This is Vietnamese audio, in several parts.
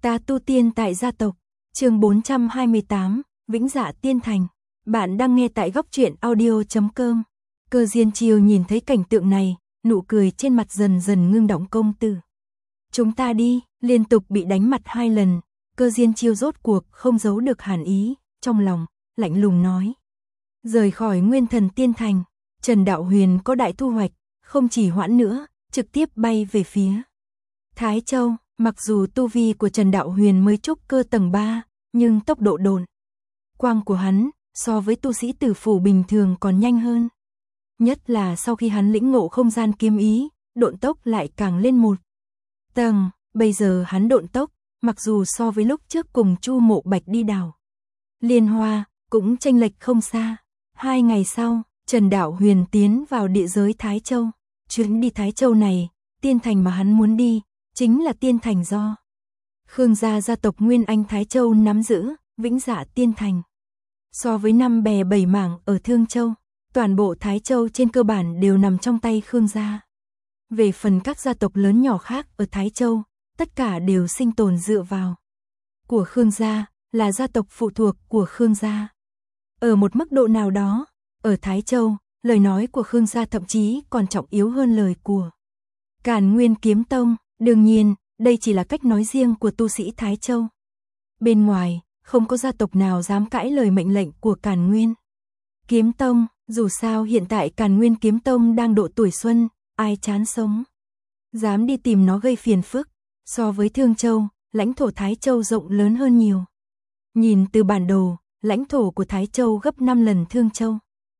Ta tu tiên tại gia tộc, chương 428, Vĩnh Dạ Tiên Thành. Bạn đang nghe tại góc truyện audio.com. Cơ Diên Chiêu nhìn thấy cảnh tượng này, nụ cười trên mặt dần dần ngưng đọng. Công tử, chúng ta đi. Liên tục bị đánh mặt 2 lần, Cơ Diên Chiêu rốt cuộc không giấu được hàn ý, trong lòng, lạnh lùng nói. Rời khỏi Nguyên Thần Tiên Thành, Trần Đạo Huyền có đại thu hoạch, không chỉ hoãn nữa, trực tiếp bay về phía Thái Châu. Mặc dù tu vi của Trần Đạo Huyền mới trúc cơ tầng 3, nhưng tốc độ độn quang của hắn so với tu sĩ tử phủ bình thường còn nhanh hơn. Nhất là sau khi hắn lĩnh ngộ không gian kiếm ý, độn tốc lại càng lên một tầng. Bây giờ hắn độn tốc, mặc dù so với lúc trước cùng Chu Mộ Bạch đi đào liên hoa, cũng chênh lệch không xa. 2 ngày sau, Trần Đạo Huyền tiến vào địa giới Thái Châu. Chuyến đi Thái Châu này, tiên thành mà hắn muốn đi, chính là tiên thành do Khương gia tộc Nguyên Anh Thái Châu nắm giữ, Vĩnh Dạ Tiên Thành. So với 5 bè 7 mảng ở Thương Châu, toàn bộ Thái Châu trên cơ bản đều nằm trong tay Khương gia. Về phần các gia tộc lớn nhỏ khác ở Thái Châu, tất cả đều sinh tồn dựa vào của Khương gia, là gia tộc phụ thuộc của Khương gia. Ở một mức độ nào đó, ở Thái Châu, lời nói của Khương gia thậm chí còn trọng yếu hơn lời của Càn Nguyên Kiếm Tông. Đương nhiên, đây chỉ là cách nói riêng của tu sĩ Thái Châu. Bên ngoài, không có gia tộc nào dám cãi lời mệnh lệnh của Càn Nguyên Kiếm Tông. Dù sao hiện tại Càn Nguyên Kiếm Tông đang độ tuổi xuân, ai chán sống dám đi tìm nó gây phiền phức. So với Thương Châu, lãnh thổ Thái Châu rộng lớn hơn nhiều. Nhìn từ bản đồ, lãnh thổ của Thái Châu gấp 5 lần Thương Châu.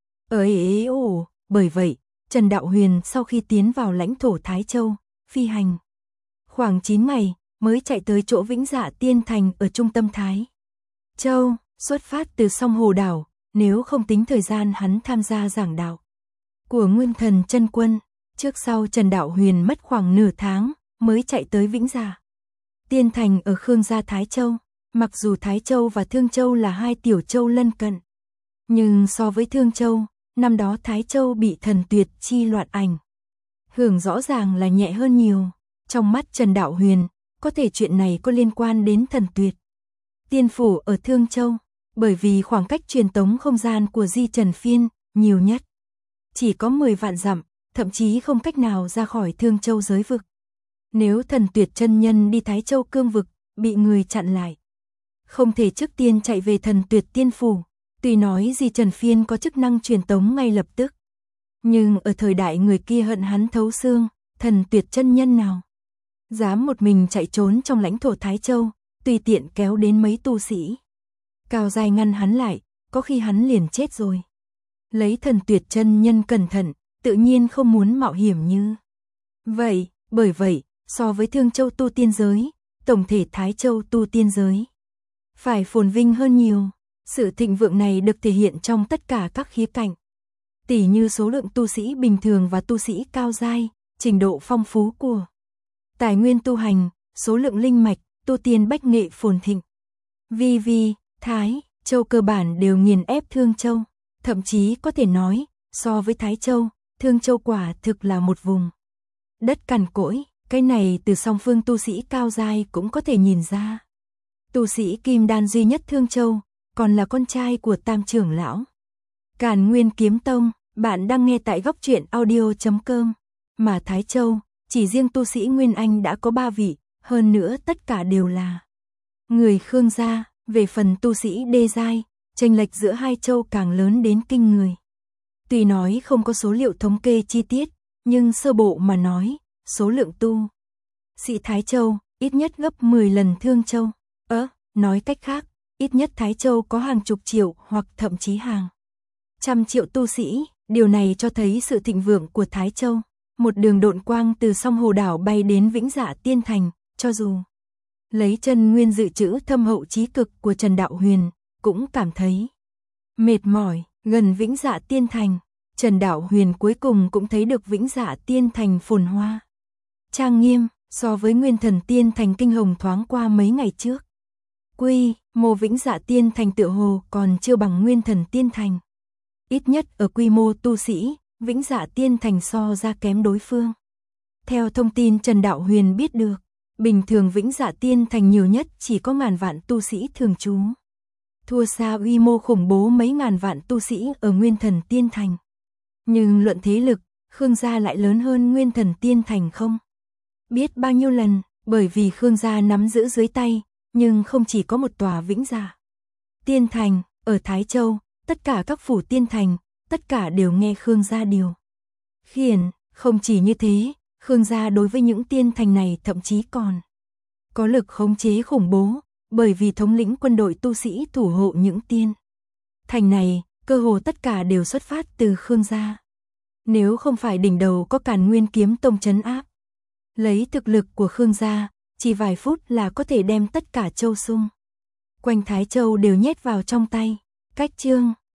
Bởi vậy, Trần Đạo Huyền sau khi tiến vào lãnh thổ Thái Châu, phi hành khoảng 9 ngày mới chạy tới chỗ Vĩnh Dạ Tiên Thành ở trung tâm Thái Châu. Xuất phát từ Song Hồ Đảo, nếu không tính thời gian hắn tham gia giảng đạo của Nguyên Thần Chân Quân, trước sau Trần Đạo Huyền mất khoảng nửa tháng mới chạy tới Vĩnh Dạ Tiên Thành ở Khương gia Thái Châu. Mặc dù Thái Châu và Thương Châu là 2 tiểu châu lân cận, nhưng so với Thương Châu, năm đó Thái Châu bị thần tuyệt chi loạn ảnh hưởng rõ ràng là nhẹ hơn nhiều. Trong mắt Trần Đạo Huyền, có thể chuyện này có liên quan đến thần tuyệt tiên phủ ở Thương Châu, bởi vì khoảng cách truyền tống không gian của Di Trần Phiên nhiều nhất chỉ có 10 vạn dặm, thậm chí không cách nào ra khỏi Thương Châu giới vực. Nếu thần tuyệt chân nhân đi Thái Châu cương vực, bị người chặn lại, không thể trước tiên chạy về thần tuyệt tiên phủ. Tuy nói Di Trần Phiên có chức năng truyền tống ngay lập tức, nhưng ở thời đại người kia hận hắn thấu xương, thần tuyệt chân nhân nào dám một mình chạy trốn trong lãnh thổ Thái Châu, tùy tiện kéo đến mấy tu sĩ cao giai ngăn hắn lại, có khi hắn liền chết rồi. Lấy thần tuyệt chân nhân cẩn thận, tự nhiên không muốn mạo hiểm như vậy. Bởi vậy, so với Thương Châu tu tiên giới, tổng thể Thái Châu tu tiên giới phải phồn vinh hơn nhiều. Sự thịnh vượng này được thể hiện trong tất cả các khía cạnh, tỉ như số lượng tu sĩ bình thường và tu sĩ cao giai, trình độ phong phú của tài nguyên tu hành, số lượng linh mạch, tu tiên bách nghệ phồn thịnh. Thái Châu cơ bản đều nghiền ép Thương Châu, thậm chí có thể nói, so với Thái Châu, Thương Châu quả thực là một vùng đất cằn cỗi. Cái này từ song phương tu sĩ cao giai cũng có thể nhìn ra. Tu sĩ kim đan duy nhất Thương Châu, còn là con trai của Tam trưởng lão Càn Nguyên Kiếm Tông. Bạn đang nghe tại góc truyện audio.com. Mà Thái Châu, chỉ riêng tu sĩ Nguyên Anh đã có 3 vị, hơn nữa tất cả đều là người Khương gia. Về phần tu sĩ đê giai, chênh lệch giữa 2 châu càng lớn đến kinh người. Tuy nói không có số liệu thống kê chi tiết, nhưng sơ bộ mà nói, số lượng tu sĩ Thái Châu ít nhất gấp 10 lần Thương Châu. Nói cách khác, ít nhất Thái Châu có hàng chục triệu hoặc thậm chí hàng trăm triệu tu sĩ. Điều này cho thấy sự thịnh vượng của Thái Châu. Một đường độn quang từ Song Hồ Đảo bay đến Vĩnh Dạ Tiên Thành, cho dù lấy chân nguyên dự trữ thâm hậu chí cực của Trần Đạo Huyền, cũng cảm thấy mệt mỏi. Gần Vĩnh Dạ Tiên Thành, Trần Đạo Huyền cuối cùng cũng thấy được Vĩnh Dạ Tiên Thành phồn hoa trang nghiêm, so với Nguyên Thần Tiên Thành kinh hồng thoáng qua mấy ngày trước. Quy mô Vĩnh Dạ Tiên Thành tựa hồ còn chưa bằng Nguyên Thần Tiên Thành. Ít nhất ở quy mô tu sĩ, Vĩnh Dạ Tiên Thành so ra kém đối phương. Theo thông tin Trần Đạo Huyền biết được, Bình thường Vĩnh Dạ Tiên Thành nhiều nhất chỉ có ngàn vạn tu sĩ thường trú. Thua xa uy mô khủng bố mấy ngàn vạn tu sĩ ở Nguyên Thần Tiên Thành. Nhưng luận thế lực, Khương gia lại lớn hơn Nguyên Thần Tiên Thành không biết bao nhiêu lần, bởi vì Khương gia nắm giữ dưới tay, nhưng không chỉ có một tòa Vĩnh Dạ Tiên Thành, ở Thái Châu, tất cả các phủ tiên thành, tất cả đều nghe Khương gia điều khiển, không chỉ như thế, Khương gia đối với những tiên thành này thậm chí còn có lực khống chế khủng bố, bởi vì thống lĩnh quân đội tu sĩ thủ hộ những tiên thành này, cơ hồ tất cả đều xuất phát từ Khương gia. Nếu không phải đỉnh đầu có Càn Nguyên Kiếm Tông trấn áp, lấy thực lực của Khương gia, chỉ vài phút là có thể đem tất cả châu xung quanh Thái Châu đều nhét vào trong tay. Cách chương